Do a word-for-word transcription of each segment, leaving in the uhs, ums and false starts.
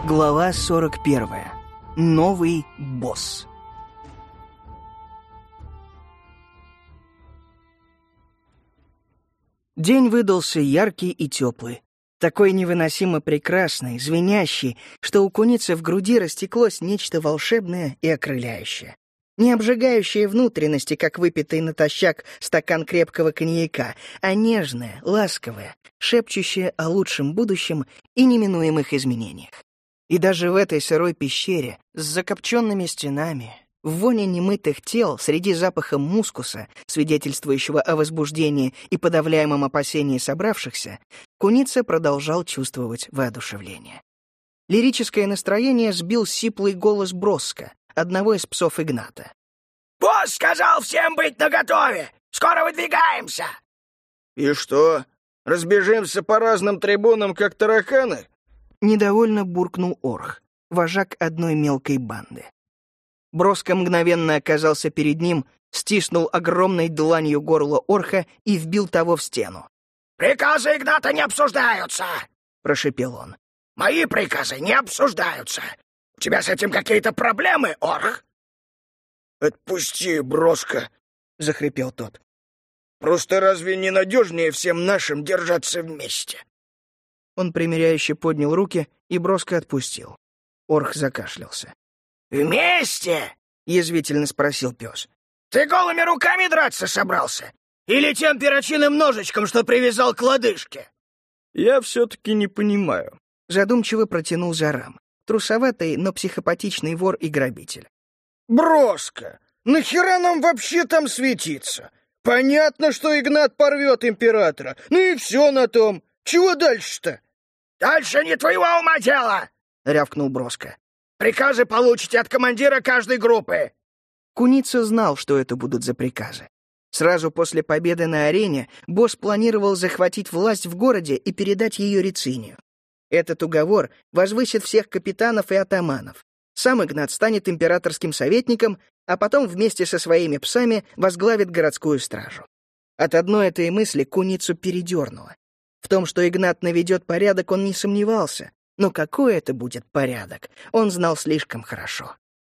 Глава сорок первая. Новый босс. День выдался яркий и теплый. Такой невыносимо прекрасный, звенящий, что у куницы в груди растеклось нечто волшебное и окрыляющее. Не обжигающее внутренности, как выпитый натощак стакан крепкого коньяка, а нежное, ласковое, шепчущее о лучшем будущем и неминуемых изменениях. И даже в этой сырой пещере, с закопченными стенами, в воне немытых тел, среди запаха мускуса, свидетельствующего о возбуждении и подавляемом опасении собравшихся, куница продолжал чувствовать воодушевление. Лирическое настроение сбил сиплый голос Броска, одного из псов Игната. «Босс сказал всем быть наготове! Скоро выдвигаемся!» «И что, разбежимся по разным трибунам, как тараканы?» Недовольно буркнул Орх, вожак одной мелкой банды. Броско мгновенно оказался перед ним, стиснул огромной дланью горло Орха и вбил того в стену. «Приказы Игната не обсуждаются!» — прошепел он. «Мои приказы не обсуждаются! У тебя с этим какие-то проблемы, Орх?» «Отпусти, Броско!» — захрипел тот. «Просто разве не надежнее всем нашим держаться вместе?» Он примиряюще поднял руки и Броско отпустил. Орх закашлялся. «Вместе?» — язвительно спросил пес. «Ты голыми руками драться собрался? Или тем перочинным ножичком, что привязал к лодыжке?» «Я все-таки не понимаю», — задумчиво протянул Жарам, трусоватый, но психопатичный вор и грабитель. «Броско, нахера нам вообще там светиться? Понятно, что Игнат порвет императора, ну и все на том. Чего дальше-то?» «Дальше не твоего ума дело!» — рявкнул Броско. «Приказы получите от командира каждой группы!» Куница знал, что это будут за приказы. Сразу после победы на арене босс планировал захватить власть в городе и передать ее Рицинию. Этот уговор возвысит всех капитанов и атаманов. Сам Игнат станет императорским советником, а потом вместе со своими псами возглавит городскую стражу. От одной этой мысли куницу передернуло. В том, что Игнат наведет порядок, он не сомневался. Но какой это будет порядок, он знал слишком хорошо.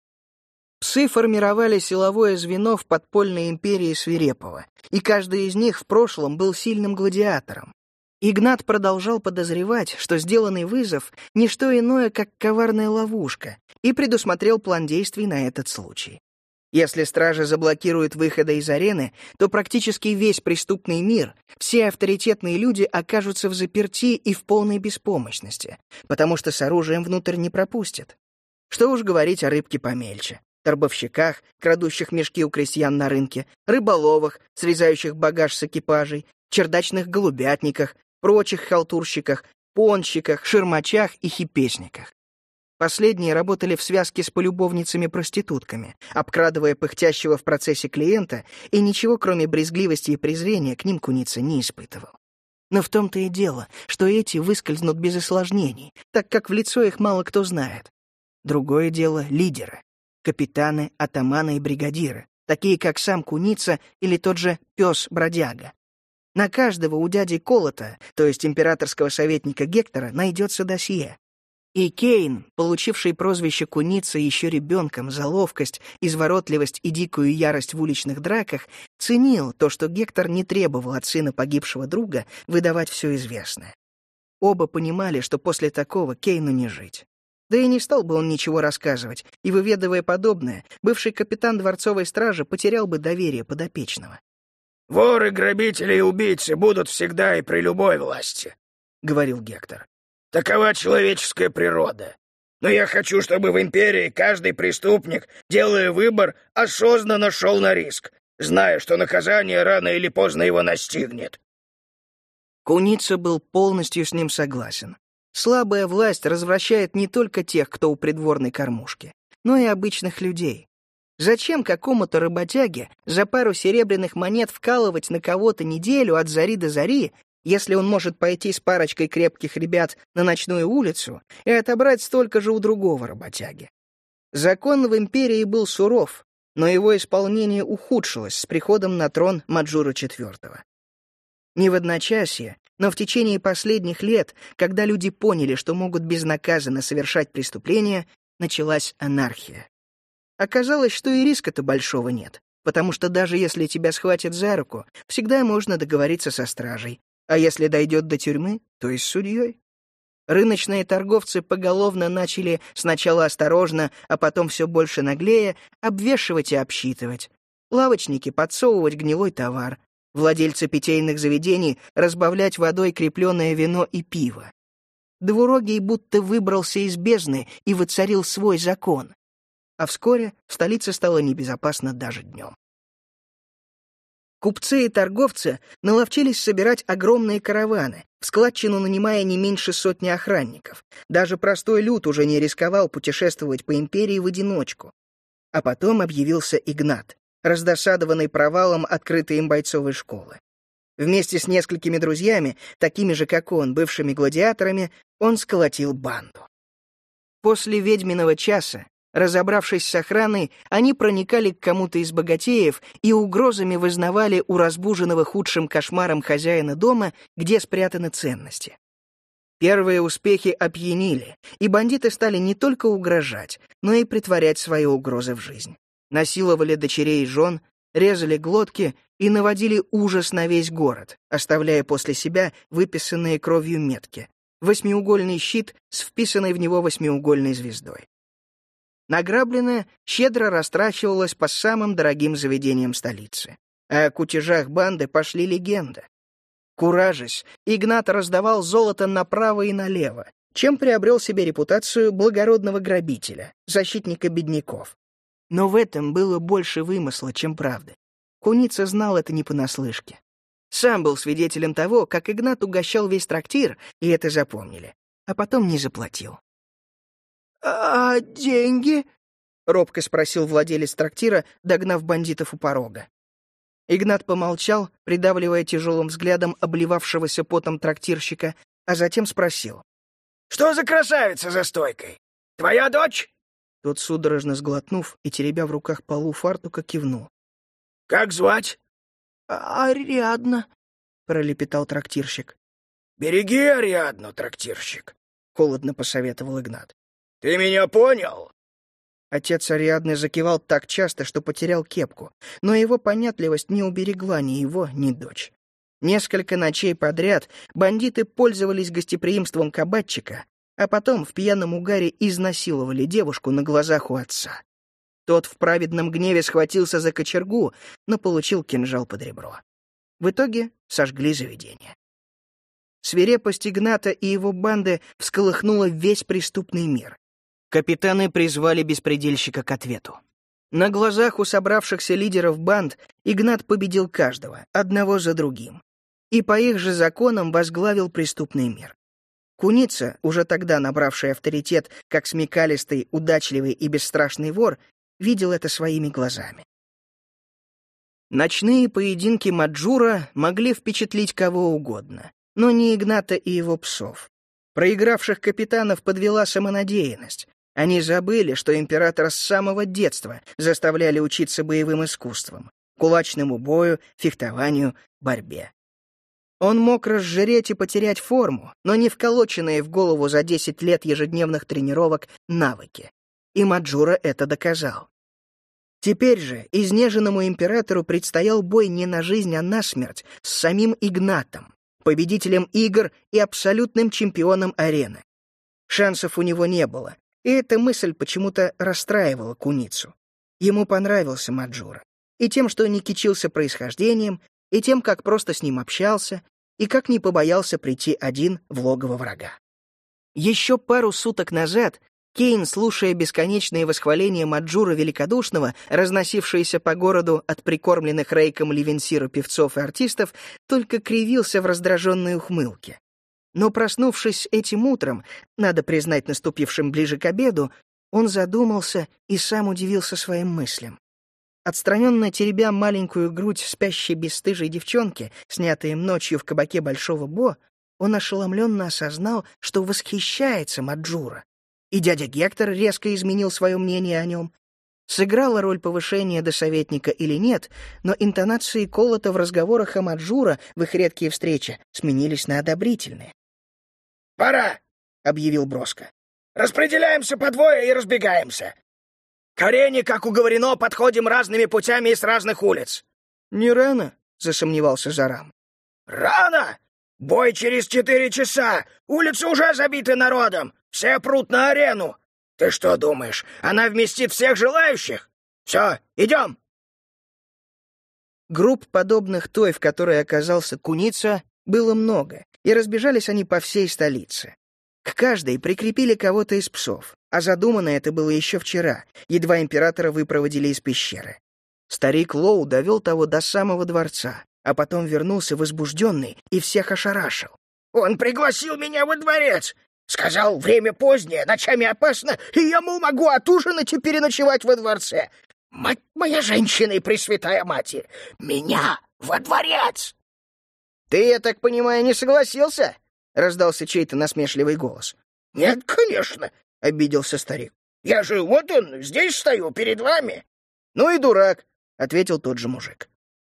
Псы формировали силовое звено в подпольной империи Свирепого, и каждый из них в прошлом был сильным гладиатором. Игнат продолжал подозревать, что сделанный вызов — не что иное, как коварная ловушка, и предусмотрел план действий на этот случай. Если стражи заблокируют выходы из арены, то практически весь преступный мир, все авторитетные люди окажутся в заперти и в полной беспомощности, потому что с оружием внутрь не пропустят. Что уж говорить о рыбке помельче, торбовщиках, крадущих мешки у крестьян на рынке, рыболовах, срезающих багаж с экипажей, чердачных голубятниках, прочих халтурщиках, понщиках, ширмачах и хипесниках. Последние работали в связке с полюбовницами-проститутками, обкрадывая пыхтящего в процессе клиента, и ничего, кроме брезгливости и презрения, к ним куница не испытывал. Но в том-то и дело, что эти выскользнут без осложнений, так как в лицо их мало кто знает. Другое дело — лидеры, капитаны, атаманы и бригадиры, такие как сам куница или тот же пес-бродяга. На каждого у дяди Колота, то есть императорского советника Гектора, найдется досье. И Кейн, получивший прозвище куница еще ребенком за ловкость, изворотливость и дикую ярость в уличных драках, ценил то, что Гектор не требовал от сына погибшего друга выдавать все известное. Оба понимали, что после такого Кейну не жить. Да и не стал бы он ничего рассказывать, и, выведывая подобное, бывший капитан дворцовой стражи потерял бы доверие подопечного. «Воры, грабители и убийцы будут всегда и при любой власти», — говорил Гектор. «Такова человеческая природа. Но я хочу, чтобы в империи каждый преступник, делая выбор, осознанно шел на риск, зная, что наказание рано или поздно его настигнет». Куница был полностью с ним согласен. Слабая власть развращает не только тех, кто у придворной кормушки, но и обычных людей. Зачем какому-то работяге за пару серебряных монет вкалывать на кого-то неделю от зари до зари, если он может пойти с парочкой крепких ребят на ночную улицу и отобрать столько же у другого работяги? Закон в империи был суров, но его исполнение ухудшилось с приходом на трон Маджура четвёртого. Не в одночасье, Но в течение последних лет, когда люди поняли, что могут безнаказанно совершать преступления, началась анархия. Оказалось, что и риска-то большого нет, потому что даже если тебя схватят за руку, всегда можно договориться со стражей, а если дойдет до тюрьмы, то и с судьей. Рыночные торговцы поголовно начали сначала осторожно, а потом все больше наглее обвешивать и обсчитывать. Лавочники подсовывать гнилой товар, владельцы питейных заведений разбавлять водой крепленное вино и пиво. Двурогий будто выбрался из бездны и воцарил свой закон. А вскоре в столице стало небезопасно даже днем. Купцы и торговцы наловчились собирать огромные караваны, в складчину нанимая не меньше сотни охранников. Даже простой люд уже не рисковал путешествовать по империи в одиночку. А потом объявился Игнат, раздосадованный провалом открытой им бойцовой школы. Вместе с несколькими друзьями, такими же, как он, бывшими гладиаторами, он сколотил банду. После ведьминого часа, разобравшись с охраной, они проникали к кому-то из богатеев и угрозами вызнавали у разбуженного худшим кошмаром хозяина дома, где спрятаны ценности. Первые успехи опьянили, и бандиты стали не только угрожать, но и притворять свои угрозы в жизнь. Насиловали дочерей и жен, резали глотки и наводили ужас на весь город, оставляя после себя выписанные кровью метки, восьмиугольный щит с вписанной в него восьмиугольной звездой. Награбленное щедро растрачивалось по самым дорогим заведениям столицы, а о кутежах банды пошли легенды. Куражась, Игнат раздавал золото направо и налево, чем приобрел себе репутацию благородного грабителя, защитника бедняков. Но в этом было больше вымысла, чем правды. Куница знал это не понаслышке. Сам был свидетелем того, как Игнат угощал весь трактир, и это запомнили, а потом не заплатил. «А деньги?» — робко спросил владелец трактира, догнав бандитов у порога. Игнат помолчал, придавливая тяжелым взглядом обливавшегося потом трактирщика, а затем спросил. «Что за красавица за стойкой? Твоя дочь?» Тот, судорожно сглотнув и теребя в руках полу фартука, кивнул. «Как звать?» «Ариадна», — пролепетал трактирщик. «Береги Ариадну, трактирщик», — холодно посоветовал Игнат. «Ты меня понял?» Отец Ариадны закивал так часто, что потерял кепку, но его понятливость не уберегла ни его, ни дочь. Несколько ночей подряд бандиты пользовались гостеприимством кабачика, а потом в пьяном угаре изнасиловали девушку на глазах у отца. Тот в праведном гневе схватился за кочергу, но получил кинжал под ребро. В итоге сожгли заведение. Свирепость Игната и его банды всколыхнула весь преступный мир. Капитаны призвали беспредельщика к ответу. На глазах у собравшихся лидеров банд Игнат победил каждого, одного за другим. И по их же законам возглавил преступный мир. Куница, уже тогда набравший авторитет как смекалистый, удачливый и бесстрашный вор, видел это своими глазами. Ночные поединки Маджура могли впечатлить кого угодно, но не Игната и его псов. Проигравших капитанов подвела самонадеянность. Они забыли, что императора с самого детства заставляли учиться боевым искусствам, кулачному бою, фехтованию, борьбе. Он мог разжиреть и потерять форму, но не вколоченные в голову за десять лет ежедневных тренировок навыки. И Маджура это доказал. Теперь же изнеженному императору предстоял бой не на жизнь, а на смерть с самим Игнатом, победителем игр и абсолютным чемпионом арены. Шансов у него не было, и эта мысль почему-то расстраивала Куницу. Ему понравился Маджура. И тем, что не кичился происхождением, и тем, как просто с ним общался, и как не побоялся прийти один в логово врага. Еще пару суток назад Кейн, слушая бесконечные восхваления Маджура Великодушного, разносившиеся по городу от прикормленных Рейком Ливенсира певцов и артистов, только кривился в раздраженной ухмылке. Но, проснувшись этим утром, надо признать, наступившим ближе к обеду, он задумался и сам удивился своим мыслям. Отстраненно теребя маленькую грудь спящей бесстыжей девчонки, снятой им ночью в кабаке Большого Бо, он ошеломленно осознал, что восхищается Маджура. И дядя Гектор резко изменил свое мнение о нем. Сыграла роль повышения до советника или нет, но интонации Колота в разговорах Амаджура в их редкие встречи сменились на одобрительные. «Пора!» — объявил Броско. «Распределяемся по двое и разбегаемся. К арене, как уговорено, подходим разными путями и с разных улиц». «Не рано?» — засомневался Зарам. «Рано! Бой через четыре часа! Улицы уже забиты народом! Все прут на арену! Ты что думаешь, она вместит всех желающих? Все, идем!» Групп, подобных той, в которой оказался Куница, было много, и разбежались они по всей столице. К каждой прикрепили кого-то из псов, а задумано это было еще вчера, едва императора выпроводили из пещеры. Старик Лоу довел того до самого дворца, а потом вернулся возбужденный и всех ошарашил. «Он пригласил меня во дворец! Сказал, время позднее, ночами опасно, и я, мол, могу отужинать и переночевать во дворце. Мать моя женщина и пресвятая матерь! Меня во дворец!» «Ты, я так понимаю, не согласился?» — раздался чей-то насмешливый голос. «Нет, конечно», — обиделся старик. «Я же вот он, здесь стою, перед вами». «Ну и дурак», — ответил тот же мужик.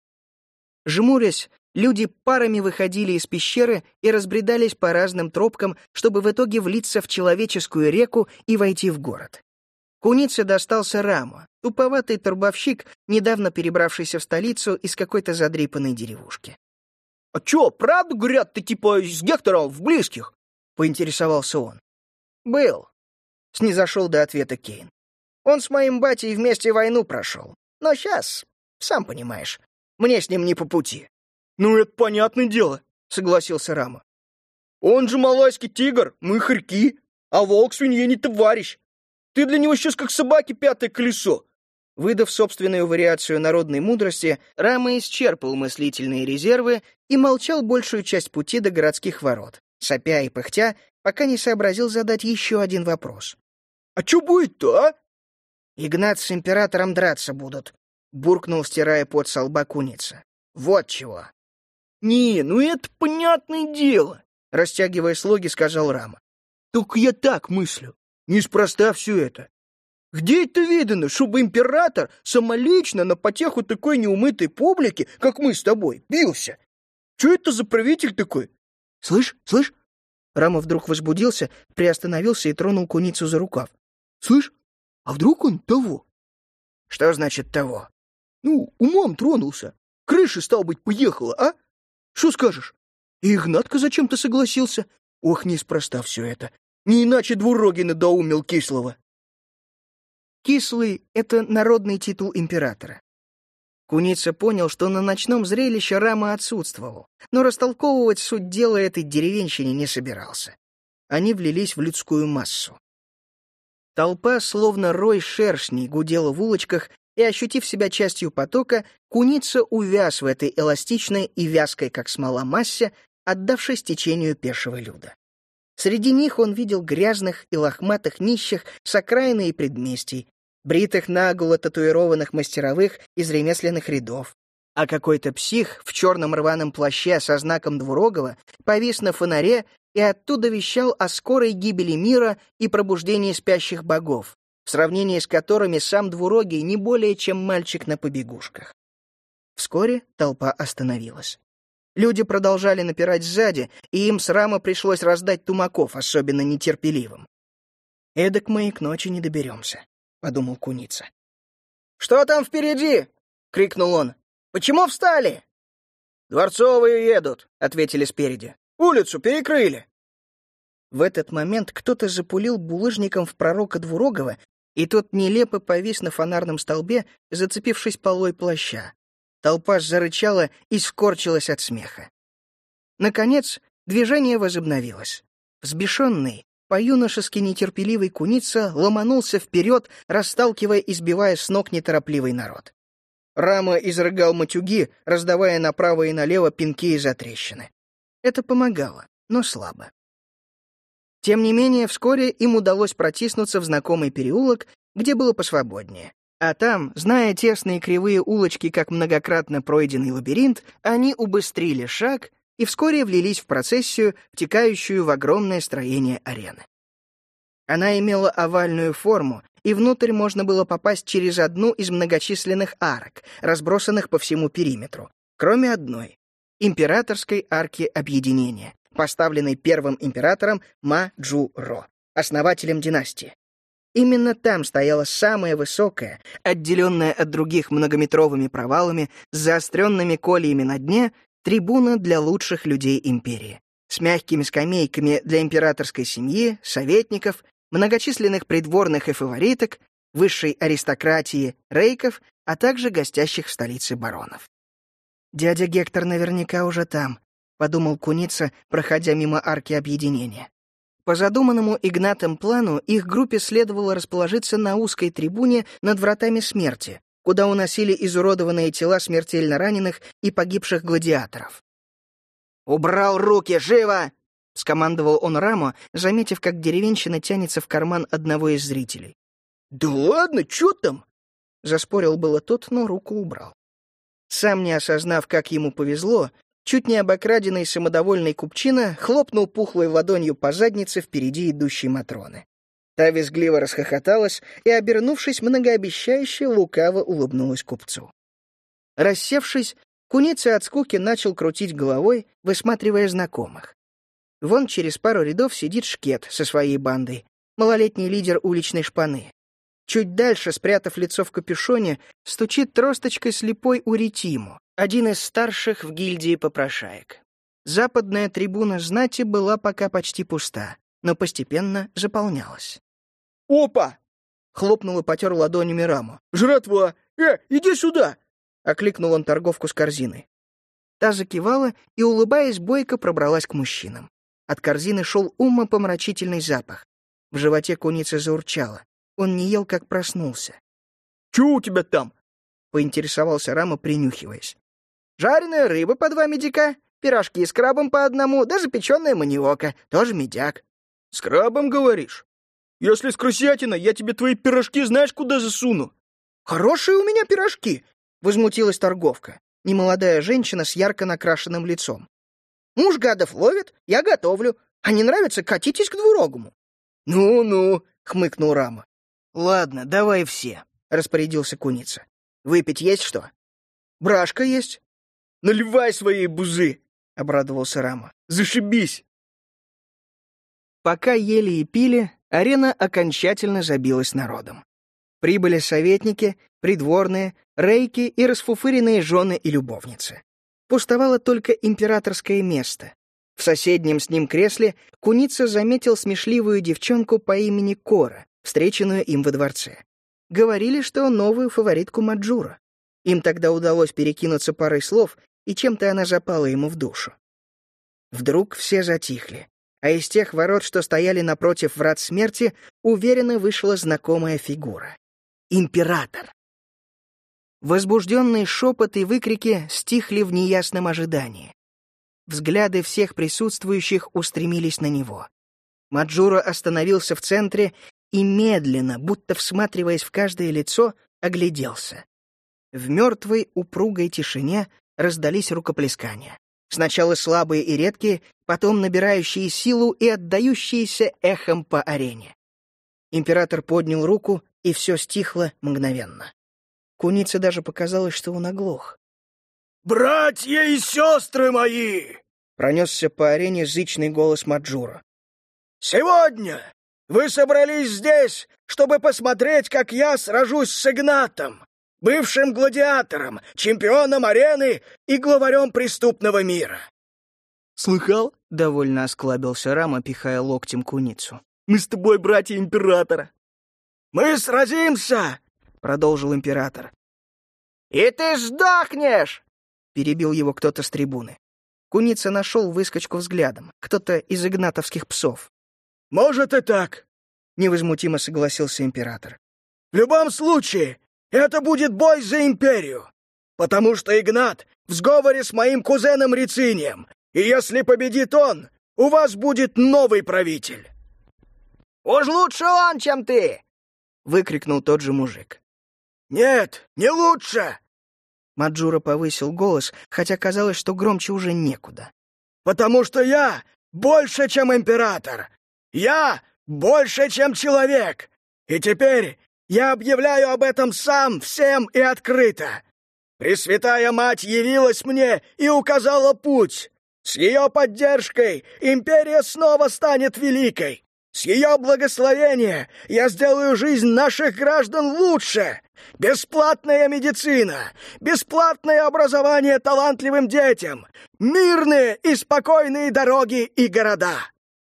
Жмурясь, люди парами выходили из пещеры и разбредались по разным тропкам, чтобы в итоге влиться в человеческую реку и войти в город. Кунице достался Раму, туповатый торбовщик, недавно перебравшийся в столицу из какой-то задрипанной деревушки. «А чё, правда, говорят, ты типа с Гектором в близких?» — поинтересовался он. «Был», — снизошел до ответа Кейн. «Он с моим батей вместе войну прошел. Но сейчас, сам понимаешь, мне с ним не по пути». «Ну, это понятное дело», — согласился Рама. «Он же малайский тигр, мы хорьки, а волк свинье не товарищ. Ты для него сейчас как собаки пятое колесо». Выдав собственную вариацию народной мудрости, Рама исчерпал мыслительные резервы и молчал большую часть пути до городских ворот, сопя и пыхтя, пока не сообразил задать еще один вопрос. «А что будет-то, а?» «Игнат с императором драться будут», — буркнул, стирая пот со лба Куница. «Вот чего». «Не, ну это понятное дело», — растягивая слоги, сказал Рама. «Только я так мыслю. Неспроста все это. Где это видано, чтобы император самолично на потеху такой неумытой публики, как мы с тобой, бился? Че это за правитель такой?» «Слышь, слышь?» Рама вдруг возбудился, приостановился и тронул Куницу за рукав. «Слышь, а вдруг он того?» «Что значит того?» «Ну, умом тронулся. Крыша, стал быть, поехала, а? Что скажешь? И Игнатка зачем-то согласился. Ох, неспроста все это. Не иначе двурогий надоумил Кислого». Кислый — это народный титул императора. Куница понял, что на ночном зрелище Рама отсутствовал, но растолковывать суть дела этой деревенщине не собирался. Они влились в людскую массу. Толпа, словно рой шершней, гудела в улочках, и, ощутив себя частью потока, Куница увяз в этой эластичной и вязкой, как смола, массе, отдавшись течению пешего люда. Среди них он видел грязных и лохматых нищих с окраины и предместий, бритых наголо татуированных мастеровых из ремесленных рядов, а какой-то псих в черном рваном плаще со знаком двурогого повис на фонаре и оттуда вещал о скорой гибели мира и пробуждении спящих богов, в сравнении с которыми сам двурогий не более чем мальчик на побегушках. Вскоре толпа остановилась. Люди продолжали напирать сзади, и им с Рама пришлось раздать тумаков, особенно нетерпеливым. «Эдак мы и к ночи не доберемся», — подумал Куница. «Что там впереди?» — крикнул он. «Почему встали?» «Дворцовые едут», — ответили спереди. «Улицу перекрыли». В этот момент кто-то запулил булыжником в пророка Двурогова, и тот нелепо повис на фонарном столбе, зацепившись полой плаща. Толпа зарычала и скорчилась от смеха. Наконец, движение возобновилось. Взбешенный, по-юношески нетерпеливый Куница ломанулся вперед, расталкивая и сбивая с ног неторопливый народ. Рама изрыгал матюги, раздавая направо и налево пинки и затрещины. Это помогало, но слабо. Тем не менее, вскоре им удалось протиснуться в знакомый переулок, где было посвободнее. А там, зная тесные кривые улочки как многократно пройденный лабиринт, они убыстрили шаг и вскоре влились в процессию, втекающую в огромное строение арены. Она имела овальную форму и внутрь можно было попасть через одну из многочисленных арок, разбросанных по всему периметру, кроме одной — императорской арки объединения, поставленной первым императором Ма-Джу-Ро, основателем династии. Именно там стояла самая высокая, отделенная от других многометровыми провалами с заостренными кольями на дне, трибуна для лучших людей империи, с мягкими скамейками для императорской семьи, советников, многочисленных придворных и фавориток, высшей аристократии, рейков, а также гостящих в столице баронов. «Дядя Гектор наверняка уже там», — подумал Куница, проходя мимо арки объединения. По задуманному Игнатом плану их группе следовало расположиться на узкой трибуне над вратами смерти, куда уносили изуродованные тела смертельно раненых и погибших гладиаторов. «Убрал руки, живо!» — скомандовал он Рамо, заметив, как деревенщина тянется в карман одного из зрителей. «Да ладно, чё там?» — заспорил было тот, но руку убрал. Сам не осознав, как ему повезло, чуть не обокраденный самодовольный купчина хлопнул пухлой ладонью по заднице впереди идущей Матроны. Та визгливо расхохоталась и, обернувшись, многообещающе лукаво улыбнулась купцу. Рассевшись, Куница от скуки начал крутить головой, высматривая знакомых. Вон через пару рядов сидит Шкет со своей бандой, малолетний лидер уличной шпаны. Чуть дальше, спрятав лицо в капюшоне, стучит тросточкой слепой Уритиму, один из старших в гильдии попрошаек. Западная трибуна знати была пока почти пуста, но постепенно заполнялась. «Опа!» — хлопнул и потер ладонями Раму. «Жратва! Э, иди сюда!» — окликнул он торговку с корзиной. Та закивала и, улыбаясь, бойко пробралась к мужчинам. От корзины шел умопомрачительный запах. В животе Куницы заурчало. Он не ел, как проснулся. «Чё у тебя там?» — поинтересовался Рама, принюхиваясь. «Жареная рыба по два медика, пирожки с крабом по одному, даже печеная маниока, тоже медяк». «С крабом, говоришь? Если с крысятиной, я тебе твои пирожки знаешь куда засуну?» «Хорошие у меня пирожки!» — возмутилась торговка, немолодая женщина с ярко накрашенным лицом. «Муж гадов ловит, я готовлю. А не нравится, катитесь к двурогому». «Ну-ну», — хмыкнул Рама. «Ладно, давай все», — распорядился Куница. «Выпить есть что?» «Брашка есть». «Наливай свои бузы», — обрадовался Рама. «Зашибись». Пока ели и пили, арена окончательно забилась народом. Прибыли советники, придворные, рейки и расфуфыренные жены и любовницы. Пустовало только императорское место. В соседнем с ним кресле Куница заметил смешливую девчонку по имени Кора, встреченную им во дворце. Говорили, что новую фаворитку Маджура. Им тогда удалось перекинуться парой слов, и чем-то она запала ему в душу. Вдруг все затихли, а из тех ворот, что стояли напротив врат смерти, уверенно вышла знакомая фигура — император. Возбужденные шепот и выкрики стихли в неясном ожидании. Взгляды всех присутствующих устремились на него. Маджура остановился в центре и медленно, будто всматриваясь в каждое лицо, огляделся. В мертвой, упругой тишине раздались рукоплескания. Сначала слабые и редкие, потом набирающие силу и отдающиеся эхом по арене. Император поднял руку, и все стихло мгновенно. Кунице даже показалось, что он оглох. «Братья и сестры мои!» — пронесся по арене зычный голос Маджура. «Сегодня вы собрались здесь, чтобы посмотреть, как я сражусь с Игнатом, бывшим гладиатором, чемпионом арены и главарем преступного мира». «Слыхал?» — довольно осклабился Рама, пихая локтем Куницу. «Мы с тобой братья императора». «Мы сразимся!» — продолжил император. «И ты сдохнешь!» — перебил его кто-то с трибуны. Куница нашел выскочку взглядом, кто-то из игнатовских псов. «Может и так», — невозмутимо согласился император. «В любом случае, это будет бой за империю, потому что Игнат в сговоре с моим кузеном Рицинием, и если победит он, у вас будет новый правитель». «Уж лучше он, чем ты!» — выкрикнул тот же мужик. «Нет, не лучше!» Маджура повысил голос, хотя казалось, что громче уже некуда. «Потому что я больше, чем император! Я больше, чем человек! И теперь Я объявляю об этом сам, всем и открыто. Пресвятая Мать явилась мне и указала путь. С ее поддержкой империя снова станет великой. С ее благословения я сделаю жизнь наших граждан лучше. Бесплатная медицина, бесплатное образование талантливым детям, мирные и спокойные дороги и города».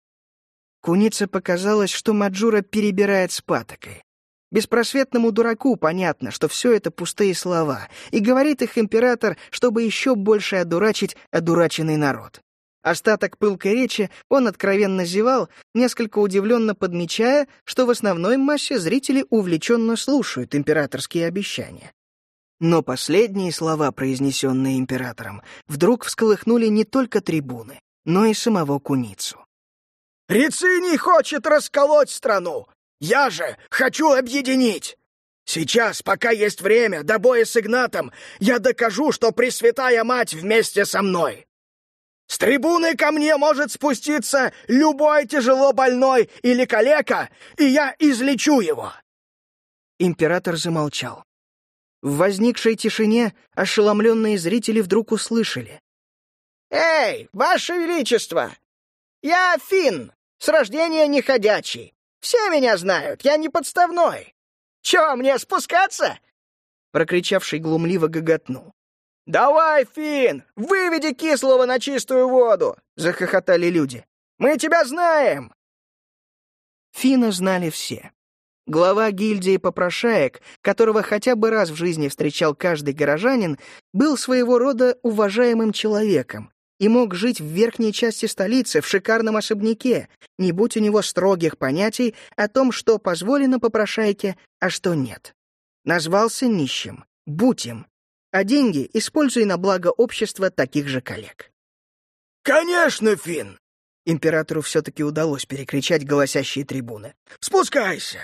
Кунице показалось, что Маджура перебирает с патокой. Беспросветному дураку понятно, что все это пустые слова, и говорит их император, чтобы еще больше одурачить одураченный народ. Остаток пылкой речи он откровенно зевал, несколько удивленно подмечая, что в основной массе зрители увлеченно слушают императорские обещания. Но последние слова, произнесенные императором, вдруг всколыхнули не только трибуны, но и самого Куницу. «Рициний хочет расколоть страну! Я же хочу объединить! Сейчас, пока есть время, до боя с Игнатом, я докажу, что Пресвятая Мать вместе со мной! С трибуны ко мне может спуститься любой тяжело больной или калека, и я излечу его!» Император замолчал. В возникшей тишине ошеломленные зрители вдруг услышали: «Эй, Ваше Величество! Я Финн, с рождения неходячий. Все меня знают, я не подставной. Чё, мне спускаться?» Прокричавший глумливо гоготнул. «Давай, Финн, выведи кислого на чистую воду!» — захохотали люди. «Мы тебя знаем!» Финна знали все. Глава гильдии попрошаек, которого хотя бы раз в жизни встречал каждый горожанин, был своего рода уважаемым человеком и мог жить в верхней части столицы в шикарном особняке, не будь у него строгих понятий о том, что позволено попрошайке, а что нет. Назвался нищим, будь им, а деньги используй на благо общества таких же коллег. «Конечно, Финн!» Императору все-таки удалось перекричать голосящие трибуны. «Спускайся!»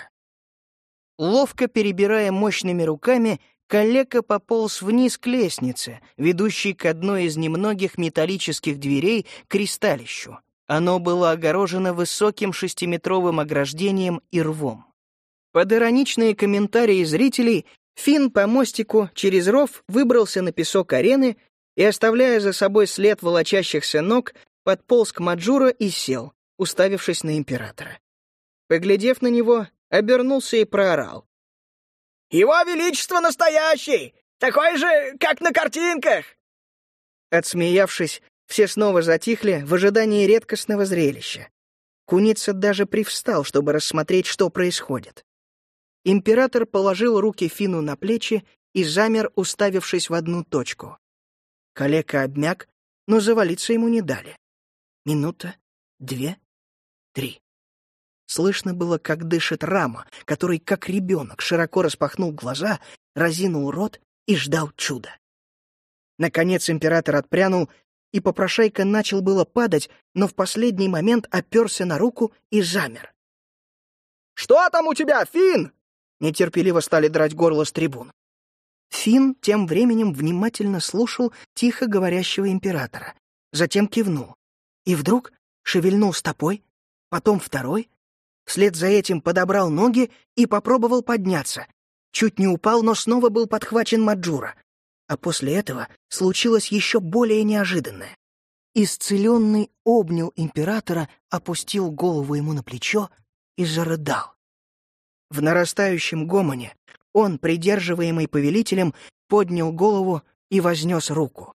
Ловко перебирая мощными руками, калека пополз вниз к лестнице, ведущей к одной из немногих металлических дверей к ристалищу. Оно было огорожено высоким шестиметровым ограждением и рвом. Под ироничные комментарии зрителей Финн по мостику через ров выбрался на песок арены и, оставляя за собой след волочащихся ног, подполз к Маджура и сел, уставившись на императора. Поглядев на него, обернулся и проорал: «Его Величество настоящий! Такой же, как на картинках!» Отсмеявшись, все снова затихли в ожидании редкостного зрелища. Куница даже привстал, чтобы рассмотреть, что происходит. Император положил руки Финну на плечи и замер, уставившись в одну точку. Калека обмяк, но завалиться ему не дали. Минута, две, три. Слышно было, как дышит Рама, который, как ребенок, широко распахнул глаза, разинул рот и ждал чуда. Наконец император отпрянул, и попрошайка начал было падать, но в последний момент оперся на руку и замер. «Что там у тебя, Финн?» Нетерпеливо стали драть горло с трибун. Финн тем временем внимательно слушал тихо говорящего императора, затем кивнул. И вдруг шевельнул стопой, потом второй, вслед за этим подобрал ноги и попробовал подняться. Чуть не упал, но снова был подхвачен Маджура. А после этого случилось еще более неожиданное. Исцеленный обнял императора, опустил голову ему на плечо и зарыдал. В нарастающем гомоне он, придерживаемый повелителем, поднял голову и вознес руку.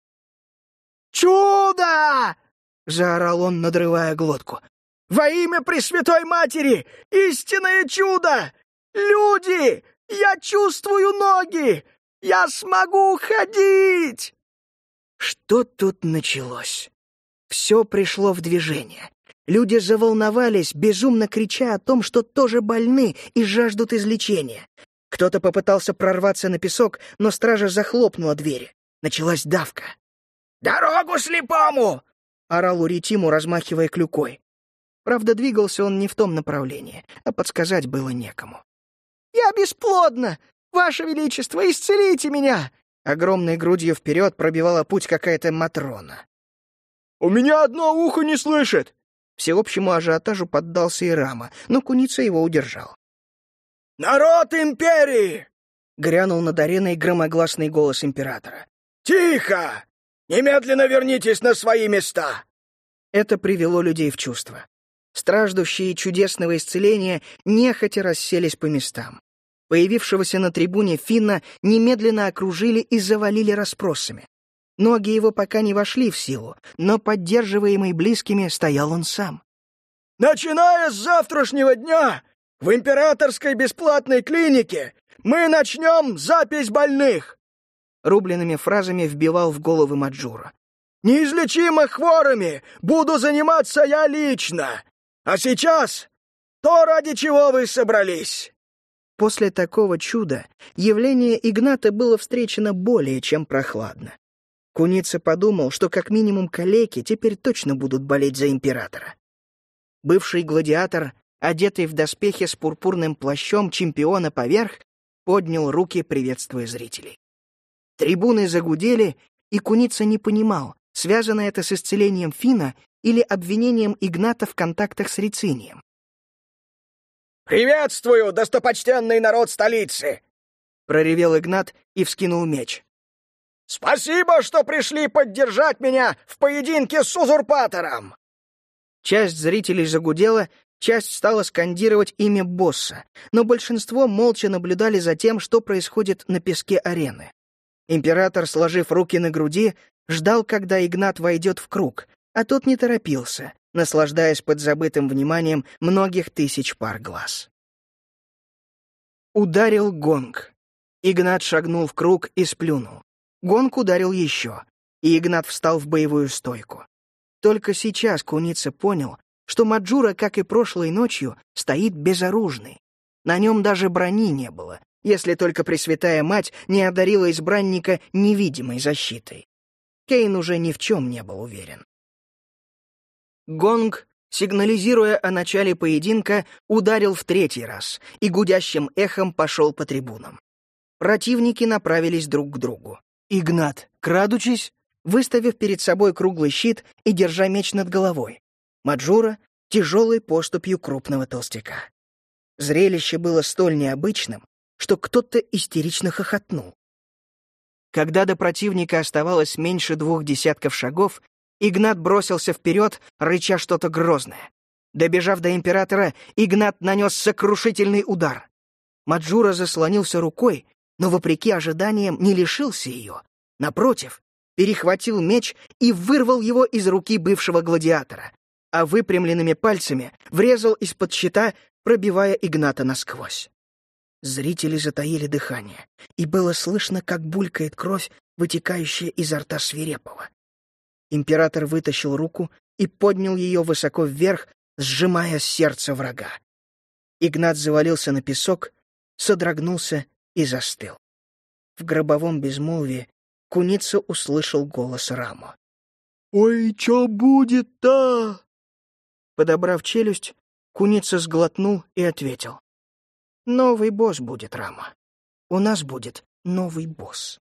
«Чудо!» — заорал он, надрывая глотку. «Во имя Пресвятой Матери! Истинное чудо! Люди! Я чувствую ноги! Я смогу ходить!» Что тут началось? Все пришло в движение. Люди заволновались, безумно крича о том, что тоже больны и жаждут излечения. Кто-то попытался прорваться на песок, но стража захлопнула двери. Началась давка. «Дорогу слепому!» — орал Уритиму, размахивая клюкой. Правда, двигался он не в том направлении, а подсказать было некому. «Я бесплодна! Ваше Величество, исцелите меня!» Огромной грудью вперед пробивала путь какая-то Матрона. «У меня одно ухо не слышит!» Всеобщему ажиотажу поддался и Рама, но Куница его удержал. «Народ империи!» — грянул над ареной громогласный голос императора. «Тихо! Немедленно вернитесь на свои места!» Это привело людей в чувство. Страждущие чудесного исцеления нехотя расселись по местам. Появившегося на трибуне Финна немедленно окружили и завалили расспросами. Ноги его пока не вошли в силу, но поддерживаемый близкими стоял он сам. «Начиная с завтрашнего дня в императорской бесплатной клинике мы начнем запись больных!» Рубленными фразами вбивал в головы Маджура. «Неизлечимо хворыми буду заниматься я лично! А сейчас то, ради чего вы собрались!» После такого чуда явление Игната было встречено более чем прохладно. Куница подумал, что как минимум калеки теперь точно будут болеть за императора. Бывший гладиатор, одетый в доспехи с пурпурным плащом чемпиона поверх, поднял руки, приветствуя зрителей. Трибуны загудели, и Куница не понимал, связано это с исцелением Финна или обвинением Игната в контактах с Рицинием. «Приветствую, достопочтенный народ столицы!» — проревел Игнат и вскинул меч. «Спасибо, что пришли поддержать меня в поединке с узурпатором!» Часть зрителей загудела, часть стала скандировать имя босса, но большинство молча наблюдали за тем, что происходит на песке арены. Император, сложив руки на груди, ждал, когда Игнат войдет в круг, а тот не торопился, наслаждаясь подзабытым вниманием многих тысяч пар глаз. Ударил гонг. Игнат шагнул в круг и сплюнул. Гонг ударил еще, и Игнат встал в боевую стойку. Только сейчас Куница понял, что Маджура, как и прошлой ночью, стоит безоружный. На нем даже брони не было, если только Пресвятая Мать не одарила избранника невидимой защитой. Кейн уже ни в чем не был уверен. Гонг, сигнализируя о начале поединка, ударил в третий раз и гудящим эхом пошел по трибунам. Противники направились друг к другу. Игнат, крадучись, выставив перед собой круглый щит и держа меч над головой. Маджура — тяжелой поступью крупного толстяка. Зрелище было столь необычным, что кто-то истерично хохотнул. Когда до противника оставалось меньше двух десятков шагов, Игнат бросился вперед, рыча что-то грозное. Добежав до императора, Игнат нанес сокрушительный удар. Маджура заслонился рукой, но, вопреки ожиданиям, не лишился ее. Напротив, перехватил меч и вырвал его из руки бывшего гладиатора, а выпрямленными пальцами врезал из-под щита, пробивая Игната насквозь. Зрители затаили дыхание, и было слышно, как булькает кровь, вытекающая изо рта свирепого. Император вытащил руку и поднял ее высоко вверх, сжимая сердце врага. Игнат завалился на песок, содрогнулся и застыл. В гробовом безмолвии Куница услышал голос Рамо. «Ой, чё будет-то?» Подобрав челюсть, Куница сглотнул и ответил. «Новый босс будет, Рамо. У нас будет новый босс».